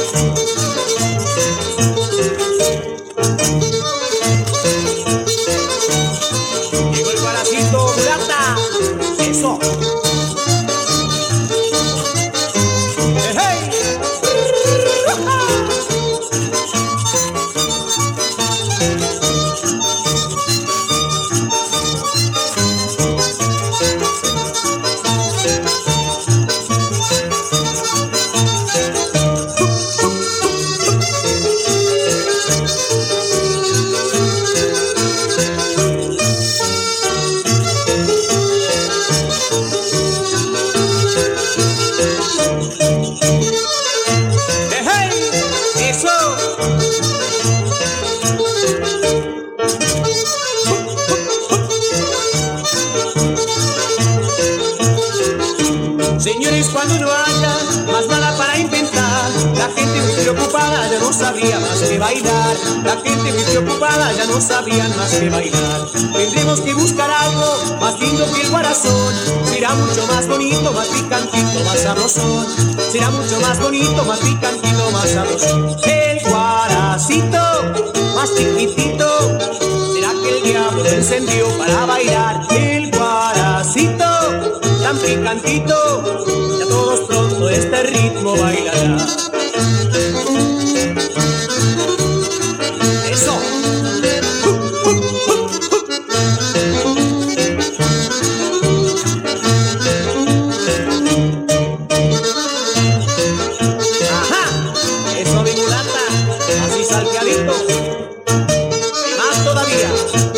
Llegó el guaracito, mulata. Eso. Hey. Señores, cuando no haya más nada para inventar, la gente muy preocupada ya no sabía más que bailar. La gente muy preocupada ya no sabían más que bailar. Tendremos que buscar algo más lindo que el guarazón. Será mucho más bonito, más picantito, más sabrosón. Será mucho más bonito, más picantito, más sabrosón. El guaracito, más chiquitito. ¿Será que el diablo lo encendió para bailar? El guaracito, tan picantito, ya todos pronto este ritmo bailará. Eso. Ajá, eso mi mulata, así salteadito. Más todavía.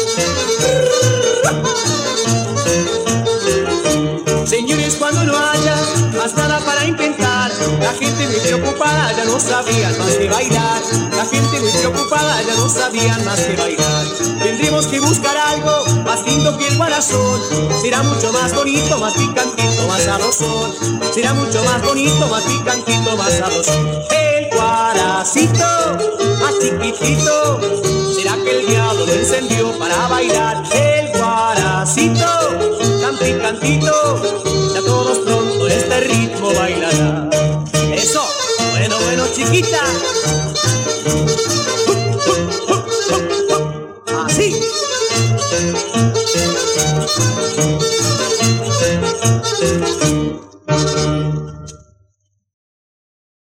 Señores, cuando no haya más nada para intentar, la gente muy preocupada ya no sabían más que bailar. La gente muy preocupada ya no sabían más que bailar. Tendremos que buscar algo más lindo que el guarazón. Será mucho más bonito, más picantito, más sabrosón. Será mucho más bonito, más picantito, más sabrosón. El guaracito, más chiquitito. ¿Será que el diablo lo encendió para bailar? El guaracito, tan picantito.